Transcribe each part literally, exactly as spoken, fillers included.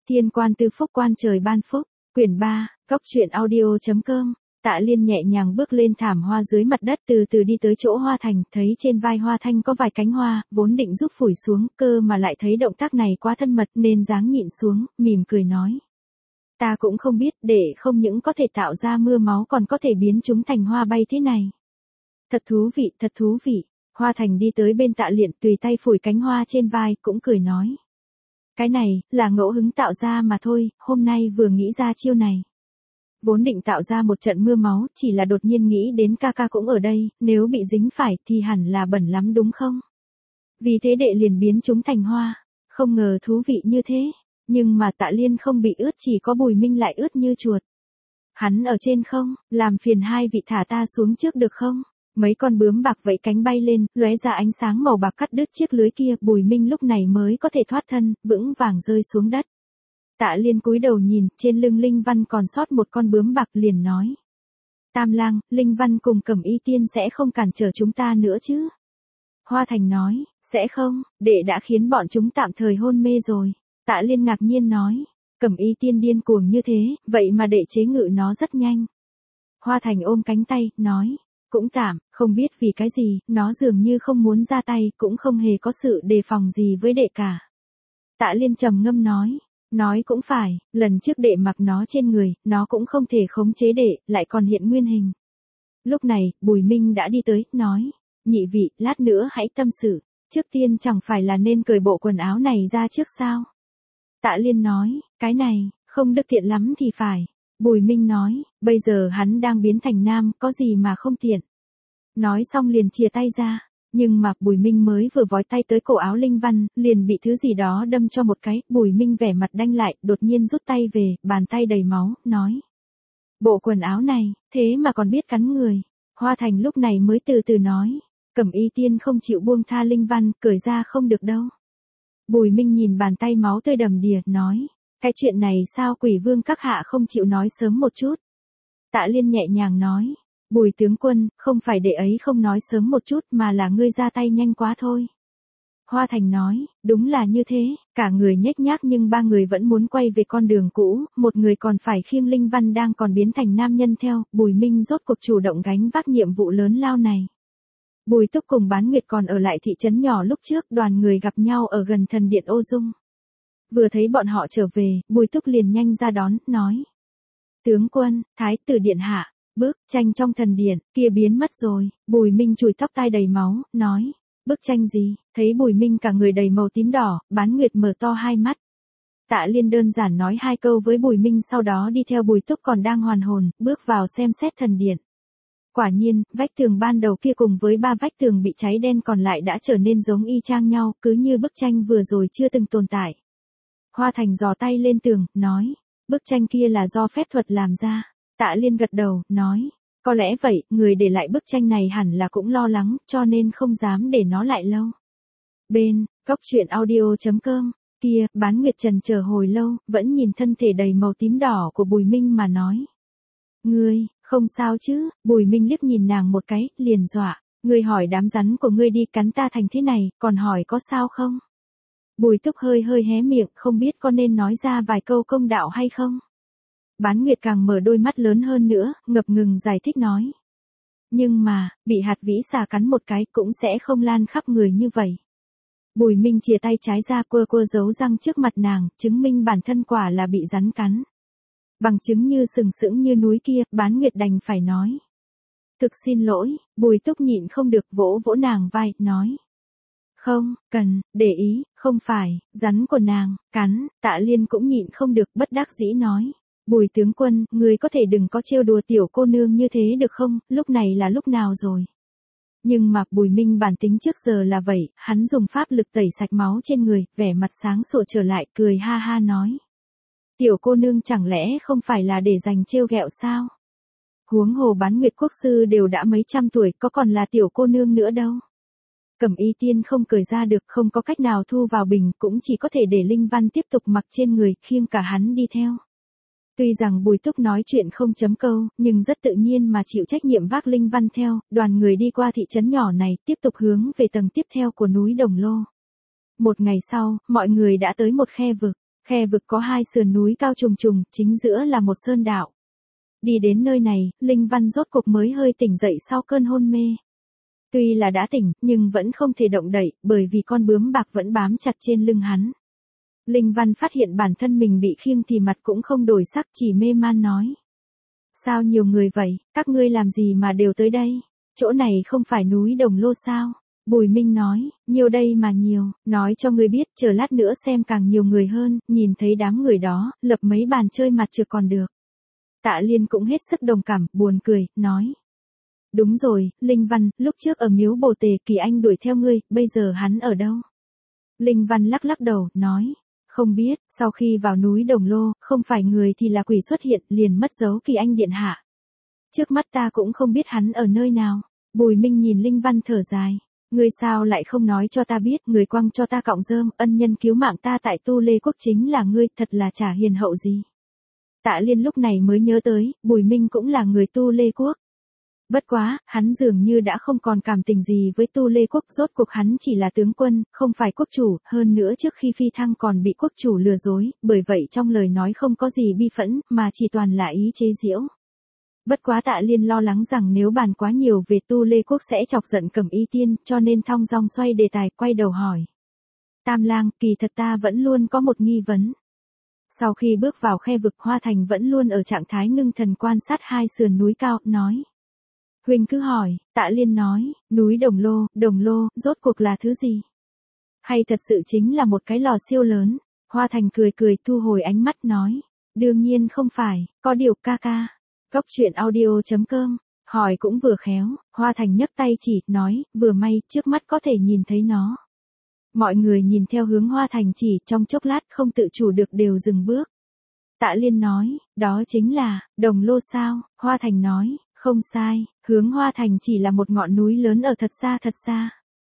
Thiên quan tư phúc quan trời ban phúc, quyển ba, góc truyện audio.com. Tạ Liên nhẹ nhàng bước lên thảm hoa dưới mặt đất, từ từ đi tới chỗ Hoa Thành, thấy trên vai Hoa Thanh có vài cánh hoa, vốn định giúp phủi xuống, cơ mà lại thấy động tác này quá thân mật nên dáng nhịn xuống, mỉm cười nói. Ta cũng không biết, để không những có thể tạo ra mưa máu còn có thể biến chúng thành hoa bay thế này. Thật thú vị, thật thú vị. Hoa Thành đi tới bên Tạ Liên, tùy tay phủi cánh hoa trên vai, cũng cười nói. Cái này, là ngẫu hứng tạo ra mà thôi, hôm nay vừa nghĩ ra chiêu này. Vốn định tạo ra một trận mưa máu, chỉ là đột nhiên nghĩ đến ca ca cũng ở đây, nếu bị dính phải thì hẳn là bẩn lắm đúng không? Vì thế đệ liền biến chúng thành hoa, không ngờ thú vị như thế, nhưng mà Tạ Liên không bị ướt, chỉ có Bùi Minh lại ướt như chuột. Hắn ở trên không, làm phiền hai vị thả ta xuống trước được không? Mấy con bướm bạc vẫy cánh bay lên, lóe ra ánh sáng màu bạc cắt đứt chiếc lưới kia, Bùi Minh lúc này mới có thể thoát thân, vững vàng rơi xuống đất. Tạ Liên cúi đầu nhìn, trên lưng Linh Văn còn sót một con bướm bạc, liền nói. Tam lang, Linh Văn cùng Cẩm Y Tiên sẽ không cản trở chúng ta nữa chứ? Hoa Thành nói, sẽ không, đệ đã khiến bọn chúng tạm thời hôn mê rồi. Tạ Liên ngạc nhiên nói, Cẩm Y Tiên điên cuồng như thế, vậy mà đệ chế ngự nó rất nhanh. Hoa Thành ôm cánh tay, nói, cũng tạm, không biết vì cái gì, nó dường như không muốn ra tay, cũng không hề có sự đề phòng gì với đệ cả. Tạ Liên trầm ngâm nói. Nói cũng phải, lần trước đệ mặc nó trên người, nó cũng không thể khống chế đệ, lại còn hiện nguyên hình. Lúc này, Bùi Minh đã đi tới, nói, nhị vị, lát nữa hãy tâm sự, trước tiên chẳng phải là nên cởi bộ quần áo này ra trước sao? Tạ Liên nói, cái này, không đức tiện lắm thì phải. Bùi Minh nói, bây giờ hắn đang biến thành nam, có gì mà không tiện. Nói xong liền chìa tay ra. Nhưng mà Bùi Minh mới vừa vói tay tới cổ áo Linh Văn, liền bị thứ gì đó đâm cho một cái, Bùi Minh vẻ mặt đanh lại, đột nhiên rút tay về, bàn tay đầy máu, nói. Bộ quần áo này, thế mà còn biết cắn người. Hoa Thành lúc này mới từ từ nói, Cẩm Y Tiên không chịu buông tha Linh Văn, cởi ra không được đâu. Bùi Minh nhìn bàn tay máu tươi đầm đìa, nói, cái chuyện này sao Quỷ Vương các hạ không chịu nói sớm một chút. Tạ Liên nhẹ nhàng nói. Bùi tướng quân, không phải đệ ấy không nói sớm một chút mà là ngươi ra tay nhanh quá thôi. Hoa Thành nói, đúng là như thế, cả người nhếch nhác nhưng ba người vẫn muốn quay về con đường cũ, một người còn phải khiêng Linh Văn đang còn biến thành nam nhân theo, Bùi Minh rốt cuộc chủ động gánh vác nhiệm vụ lớn lao này. Bùi Túc cùng Bán Nguyệt còn ở lại thị trấn nhỏ lúc trước, đoàn người gặp nhau ở gần thần điện Ô Dung. Vừa thấy bọn họ trở về, Bùi Túc liền nhanh ra đón, nói. Tướng quân, Thái tử điện hạ. Bức tranh trong thần điện, kia biến mất rồi, Bùi Minh chùi tóc tai đầy máu, nói, bức tranh gì, thấy Bùi Minh cả người đầy màu tím đỏ, Bán Nguyệt mở to hai mắt. Tạ Liên đơn giản nói hai câu với Bùi Minh, sau đó đi theo Bùi Túc còn đang hoàn hồn, bước vào xem xét thần điện. Quả nhiên, vách tường ban đầu kia cùng với ba vách tường bị cháy đen còn lại đã trở nên giống y chang nhau, cứ như bức tranh vừa rồi chưa từng tồn tại. Hoa Thành giò tay lên tường, nói, bức tranh kia là do phép thuật làm ra. Tạ Liên gật đầu, nói, có lẽ vậy, người để lại bức tranh này hẳn là cũng lo lắng, cho nên không dám để nó lại lâu. Bên, góc truyện audio.com, kia, Bán Nguyệt trần chờ hồi lâu, vẫn nhìn thân thể đầy màu tím đỏ của Bùi Minh mà nói. Ngươi, không sao chứ, Bùi Minh liếc nhìn nàng một cái, liền dọa, ngươi hỏi đám rắn của ngươi đi cắn ta thành thế này, còn hỏi có sao không? Bùi Túc hơi hơi hé miệng, không biết có nên nói ra vài câu công đạo hay không? Bán Nguyệt càng mở đôi mắt lớn hơn nữa, ngập ngừng giải thích nói. Nhưng mà, bị hạt vĩ xà cắn một cái cũng sẽ không lan khắp người như vậy. Bùi Minh chìa tay trái ra quơ quơ dấu răng trước mặt nàng, chứng minh bản thân quả là bị rắn cắn. Bằng chứng như sừng sững như núi kia, Bán Nguyệt đành phải nói. Thực xin lỗi, Bùi Túc nhịn không được vỗ vỗ nàng vai, nói. Không, cần, để ý, không phải, rắn của nàng, cắn, Tạ Liên cũng nhịn không được bất đắc dĩ nói. Bùi tướng quân, người có thể đừng có trêu đùa tiểu cô nương như thế được không, lúc này là lúc nào rồi. Nhưng mà Bùi Minh bản tính trước giờ là vậy, hắn dùng pháp lực tẩy sạch máu trên người, vẻ mặt sáng sủa trở lại, cười ha ha nói. Tiểu cô nương chẳng lẽ không phải là để dành trêu ghẹo sao? Huống hồ Bán Nguyệt quốc sư đều đã mấy trăm tuổi, có còn là tiểu cô nương nữa đâu. Cẩm Y Tiên không cởi ra được, không có cách nào thu vào bình, cũng chỉ có thể để Linh Văn tiếp tục mặc trên người, khiêng cả hắn đi theo. Tuy rằng Bùi Túc nói chuyện không chấm câu, nhưng rất tự nhiên mà chịu trách nhiệm vác Linh Văn theo, đoàn người đi qua thị trấn nhỏ này, tiếp tục hướng về tầng tiếp theo của núi Đồng Lô. Một ngày sau, mọi người đã tới một khe vực. Khe vực có hai sườn núi cao trùng trùng, chính giữa là một sơn đạo. Đi đến nơi này, Linh Văn rốt cuộc mới hơi tỉnh dậy sau cơn hôn mê. Tuy là đã tỉnh, nhưng vẫn không thể động đậy, bởi vì con bướm bạc vẫn bám chặt trên lưng hắn. Linh Văn phát hiện bản thân mình bị khiêng thì mặt cũng không đổi sắc, chỉ mê man nói. Sao nhiều người vậy, các ngươi làm gì mà đều tới đây? Chỗ này không phải núi Đồng Lô sao? Bùi Minh nói, nhiều đây mà nhiều, nói cho ngươi biết, chờ lát nữa xem càng nhiều người hơn, nhìn thấy đám người đó, lập mấy bàn chơi mặt trược còn được. Tạ Liên cũng hết sức đồng cảm, buồn cười, nói. Đúng rồi, Linh Văn, lúc trước ở miếu Bồ Tề Kỳ Anh đuổi theo ngươi, bây giờ hắn ở đâu? Linh Văn lắc lắc đầu, nói. Không biết, sau khi vào núi Đồng Lô, không phải người thì là quỷ xuất hiện, liền mất dấu Kỳ Anh điện hạ. Trước mắt ta cũng không biết hắn ở nơi nào. Bùi Minh nhìn Linh Văn thở dài. Ngươi sao lại không nói cho ta biết, người quăng cho ta cọng rơm, ân nhân cứu mạng ta tại Tu Lê Quốc chính là ngươi, thật là chả hiền hậu gì. Tạ Liên lúc này mới nhớ tới, Bùi Minh cũng là người Tu Lê Quốc. Bất quá, hắn dường như đã không còn cảm tình gì với Tu Lê Quốc, rốt cuộc hắn chỉ là tướng quân, không phải quốc chủ, hơn nữa trước khi phi thăng còn bị quốc chủ lừa dối, bởi vậy trong lời nói không có gì bi phẫn, mà chỉ toàn là ý chế giễu. Bất quá Tạ Liên lo lắng rằng nếu bàn quá nhiều về Tu Lê Quốc sẽ chọc giận Cẩm Y Tiên, cho nên thong dong xoay đề tài, quay đầu hỏi. Tam lang, kỳ thật ta vẫn luôn có một nghi vấn. Sau khi bước vào khe vực, Hoa Thành vẫn luôn ở trạng thái ngưng thần quan sát hai sườn núi cao, nói. Huynh cứ hỏi, Tạ Liên nói, núi Đồng Lô, Đồng Lô, rốt cuộc là thứ gì? Hay thật sự chính là một cái lò siêu lớn? Hoa Thành cười cười thu hồi ánh mắt nói. Đương nhiên không phải, có điều ca ca. Góc truyện audio chấm com, hỏi cũng vừa khéo, Hoa Thành nhấc tay chỉ, nói, vừa may, trước mắt có thể nhìn thấy nó. Mọi người nhìn theo hướng Hoa Thành chỉ, trong chốc lát không tự chủ được đều dừng bước. Tạ Liên nói, đó chính là, Đồng Lô sao? Hoa Thành nói, không sai, hướng Hoa Thành chỉ là một ngọn núi lớn ở thật xa thật xa.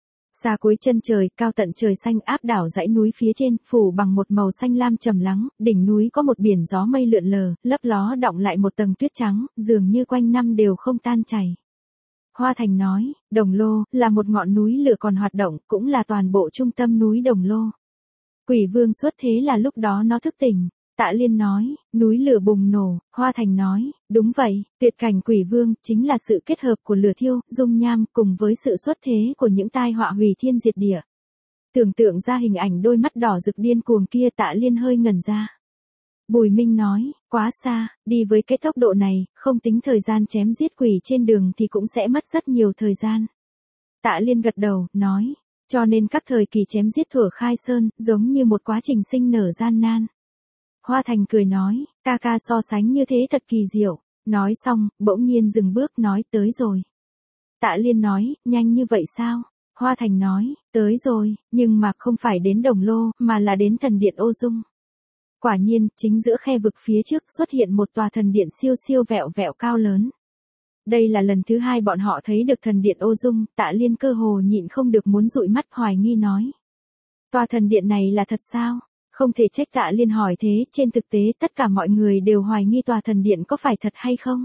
Xa cuối chân trời, cao tận trời xanh áp đảo dãy núi phía trên, phủ bằng một màu xanh lam trầm lắng, đỉnh núi có một biển gió mây lượn lờ, lấp ló đọng lại một tầng tuyết trắng, dường như quanh năm đều không tan chảy. Hoa Thành nói, Đồng Lô, là một ngọn núi lửa còn hoạt động, cũng là toàn bộ trung tâm núi Đồng Lô. Quỷ vương xuất thế là lúc đó nó thức tỉnh. Tạ Liên nói, núi lửa bùng nổ, Hoa Thành nói, đúng vậy, tuyệt cảnh quỷ vương, chính là sự kết hợp của lửa thiêu, dung nham, cùng với sự xuất thế của những tai họa hủy thiên diệt địa. Tưởng tượng ra hình ảnh đôi mắt đỏ rực điên cuồng kia, Tạ Liên hơi ngẩn ra. Bùi Minh nói, quá xa, đi với cái tốc độ này, không tính thời gian chém giết quỷ trên đường thì cũng sẽ mất rất nhiều thời gian. Tạ Liên gật đầu, nói, cho nên các thời kỳ chém giết thuở khai sơn, giống như một quá trình sinh nở gian nan. Hoa Thành cười nói, ca ca so sánh như thế thật kỳ diệu. Nói xong, bỗng nhiên dừng bước nói, tới rồi. Tạ Liên nói, nhanh như vậy sao? Hoa Thành nói, tới rồi, nhưng mà không phải đến Đồng Lô, mà là đến thần điện Ô Dung. Quả nhiên, chính giữa khe vực phía trước xuất hiện một tòa thần điện siêu siêu vẹo vẹo cao lớn. Đây là lần thứ hai bọn họ thấy được thần điện Ô Dung, Tạ Liên cơ hồ nhịn không được muốn dụi mắt hoài nghi nói. Tòa thần điện này là thật sao? Không thể trách Tạ Liên hỏi thế, trên thực tế tất cả mọi người đều hoài nghi tòa thần điện có phải thật hay không.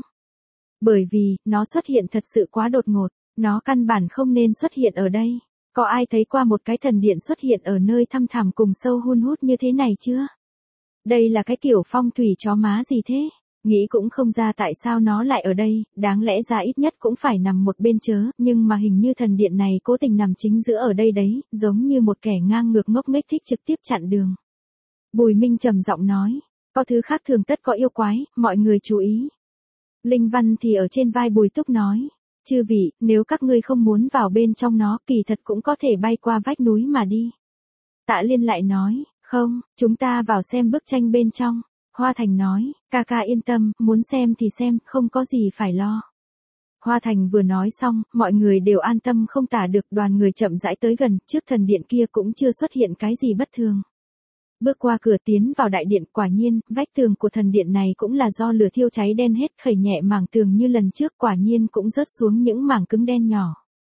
Bởi vì, nó xuất hiện thật sự quá đột ngột, nó căn bản không nên xuất hiện ở đây. Có ai thấy qua một cái thần điện xuất hiện ở nơi thăm thẳm cùng sâu hun hút như thế này chưa? Đây là cái kiểu phong thủy chó má gì thế? Nghĩ cũng không ra tại sao nó lại ở đây, đáng lẽ ra ít nhất cũng phải nằm một bên chớ, nhưng mà hình như thần điện này cố tình nằm chính giữa ở đây đấy, giống như một kẻ ngang ngược ngốc nghếch thích trực tiếp chặn đường. Bùi Minh trầm giọng nói, có thứ khác thường tất có yêu quái, mọi người chú ý. Linh Văn thì ở trên vai Bùi Túc nói, chư vị, nếu các ngươi không muốn vào bên trong nó, kỳ thật cũng có thể bay qua vách núi mà đi. Tạ Liên lại nói, không, chúng ta vào xem bức tranh bên trong. Hoa Thành nói, ca ca yên tâm, muốn xem thì xem, không có gì phải lo. Hoa Thành vừa nói xong, mọi người đều an tâm không tả được, đoàn người chậm rãi tới gần, trước thần điện kia cũng chưa xuất hiện cái gì bất thường. Bước qua cửa tiến vào đại điện, quả nhiên, vách tường của thần điện này cũng là do lửa thiêu cháy đen hết, khẩy nhẹ mảng tường như lần trước, quả nhiên cũng rớt xuống những mảng cứng đen nhỏ.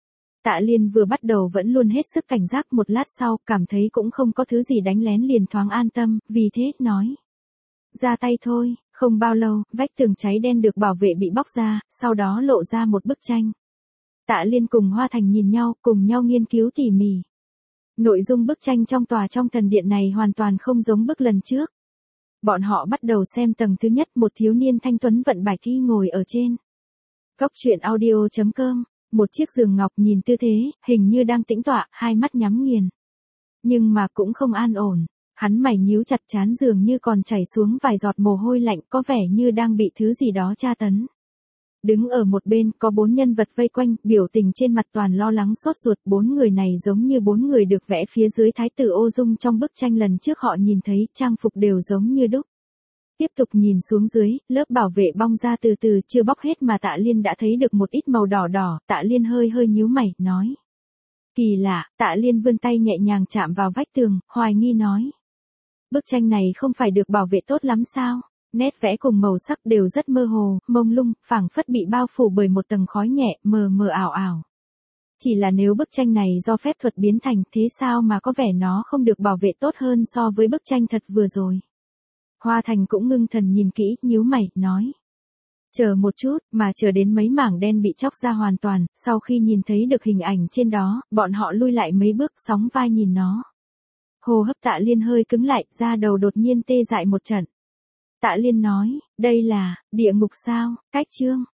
Tạ Liên vừa bắt đầu vẫn luôn hết sức cảnh giác, một lát sau, cảm thấy cũng không có thứ gì đánh lén liền thoáng an tâm, vì thế, nói. Ra tay thôi, không bao lâu, vách tường cháy đen được bảo vệ bị bóc ra, sau đó lộ ra một bức tranh. Tạ Liên cùng Hoa Thành nhìn nhau, cùng nhau nghiên cứu tỉ mỉ. Nội dung bức tranh trong tòa trong thần điện này hoàn toàn không giống bức lần trước. Bọn họ bắt đầu xem tầng thứ nhất, một thiếu niên thanh tuấn vận bài thi ngồi ở trên. Góc truyện audio chấm com, một chiếc giường ngọc nhìn tư thế, hình như đang tĩnh tọa, hai mắt nhắm nghiền. Nhưng mà cũng không an ổn, hắn mày nhíu chặt trán dường như còn chảy xuống vài giọt mồ hôi lạnh, có vẻ như đang bị thứ gì đó tra tấn. Đứng ở một bên, có bốn nhân vật vây quanh, biểu tình trên mặt toàn lo lắng sốt ruột, bốn người này giống như bốn người được vẽ phía dưới thái tử Ô Dung trong bức tranh lần trước họ nhìn thấy, trang phục đều giống như đúc. Tiếp tục nhìn xuống dưới, lớp bảo vệ bong ra từ từ, chưa bóc hết mà Tạ Liên đã thấy được một ít màu đỏ đỏ, Tạ Liên hơi hơi nhíu mày, nói. Kỳ lạ, Tạ Liên vươn tay nhẹ nhàng chạm vào vách tường, hoài nghi nói. Bức tranh này không phải được bảo vệ tốt lắm sao? Nét vẽ cùng màu sắc đều rất mơ hồ, mông lung, phảng phất bị bao phủ bởi một tầng khói nhẹ, mờ mờ ảo ảo. Chỉ là nếu bức tranh này do phép thuật biến thành, thế sao mà có vẻ nó không được bảo vệ tốt hơn so với bức tranh thật vừa rồi? Hoa Thành cũng ngưng thần nhìn kỹ, nhíu mày, nói. Chờ một chút, mà chờ đến mấy mảng đen bị chóc ra hoàn toàn, sau khi nhìn thấy được hình ảnh trên đó, bọn họ lui lại mấy bước, sóng vai nhìn nó. Hô hấp Tạ Liên hơi cứng lại, da đầu đột nhiên tê dại một trận. Tạ Liên nói, đây là, địa ngục sao, cách chương.